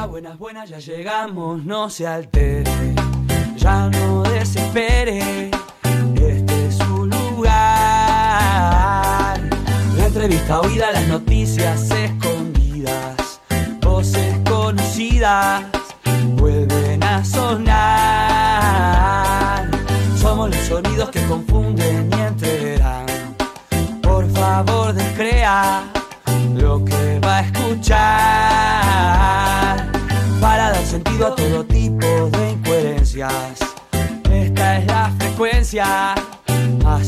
Hola, buenas, buenas, ya llegamos, no se altere, ya no desespere, este es su lugar. La entrevista oída, las noticias escondidas, voces conocidas, vuelven a sonar. Somos los sonidos que confunden y enterarán. Por favor, descrea lo que va a escuchar, para dar sentido a todo tipo de incoherencias. Esta es la frecuencia a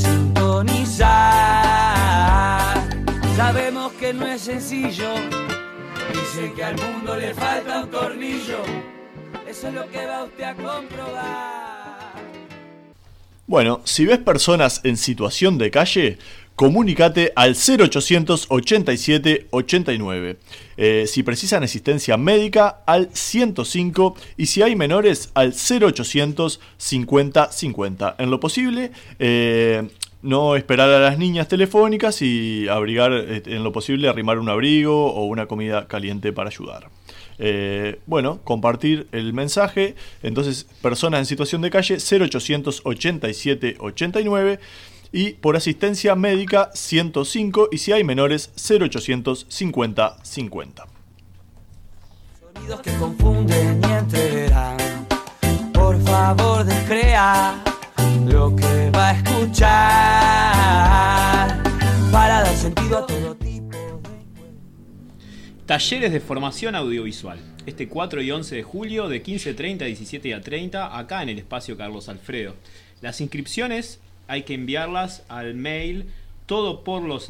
sintonizar. Sabemos que no es sencillo, dice que al mundo le falta un tornillo. Eso es lo que va usted a comprobar. Bueno, si ves personas en situación de calle, comunícate al 0800 87 89. Si precisan asistencia médica, al 105. Y si hay menores, al 0800 50 50. En lo posible, no esperar a las niñas telefónicas y abrigar, en lo posible, arrimar un abrigo o una comida caliente para ayudar. Bueno, compartir el mensaje. Entonces, personas en situación de calle, 0800 87 89. Y por asistencia médica, 105. Y si hay menores, 0800 50 50. Sonidos que confunden y enterarán. Por favor, descrea lo que va a escuchar, para dar sentido a todo tipo de... Talleres de formación audiovisual. Este 4 y 11 de julio, de 15:30 a 17:30, acá en el espacio Carlos Alfredo. Las inscripciones hay que enviarlas al mail todo por los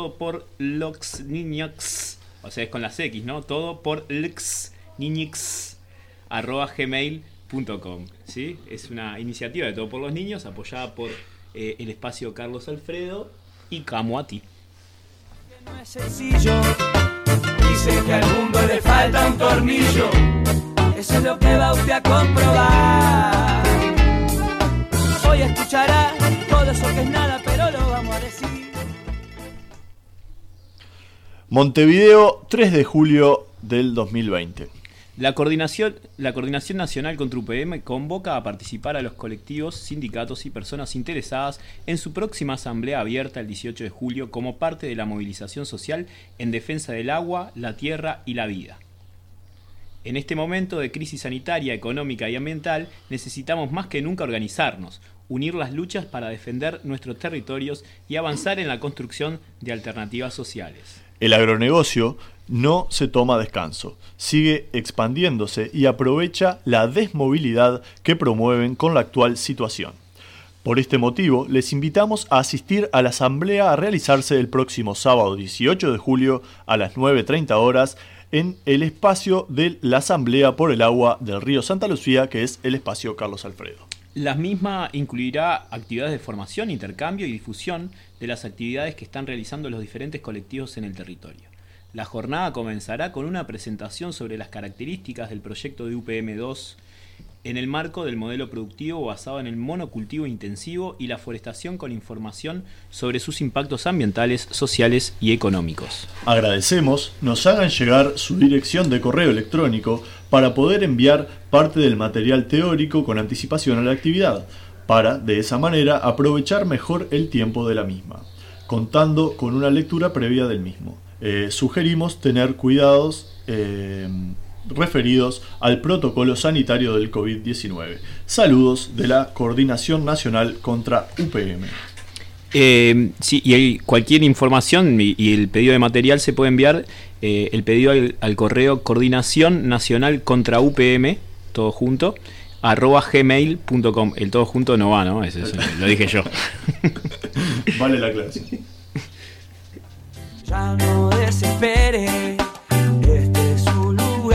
niños, o sea, es con las X, ¿no? Todo por @gmail.com, ¿sí? Es una iniciativa de Todo por los Niños, apoyada por el espacio Carlos Alfredo y Camuati. No es sencillo, dice que al mundo le falta un tornillo. Eso es lo que va usted a comprobar. Hoy escuchará todo eso que es nada, pero lo vamos a decir. Montevideo, 3 de julio del 2020. La Coordinación Nacional contra UPM convoca a participar a los colectivos, sindicatos y personas interesadas en su próxima asamblea abierta el 18 de julio como parte de la movilización social en defensa del agua, la tierra y la vida. En este momento de crisis sanitaria, económica y ambiental, necesitamos más que nunca organizarnos, unir las luchas para defender nuestros territorios y avanzar en la construcción de alternativas sociales. El agronegocio no se toma descanso, sigue expandiéndose y aprovecha la desmovilidad que promueven con la actual situación. Por este motivo, les invitamos a asistir a la asamblea a realizarse el próximo sábado 18 de julio a las 9:30 horas en el espacio de la Asamblea por el Agua del Río Santa Lucía, que es el espacio Carlos Alfredo. La misma incluirá actividades de formación, intercambio y difusión de las actividades que están realizando los diferentes colectivos en el territorio. La jornada comenzará con una presentación sobre las características del proyecto de UPM2 en el marco del modelo productivo basado en el monocultivo intensivo y la forestación, con información sobre sus impactos ambientales, sociales y económicos. Agradecemos nos hagan llegar su dirección de correo electrónico para poder enviar parte del material teórico con anticipación a la actividad, para, de esa manera, aprovechar mejor el tiempo de la misma, contando con una lectura previa del mismo. Sugerimos tener cuidados referidos al protocolo sanitario del COVID-19. Saludos de la Coordinación Nacional contra UPM. Sí, y hay cualquier información y el pedido de material se puede enviar el pedido al correo Coordinación Nacional contra UPM, todo junto, @gmail.com. El todo junto no va, ¿no? Eso lo dije yo. Vale la clase. Ya no desespere, este es su lugar.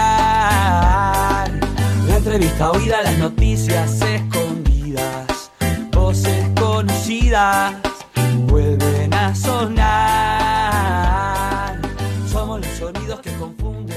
La entrevista oída, las noticias escondidas, voces conocidas, vuelven a sonar. Somos los sonidos que confunden.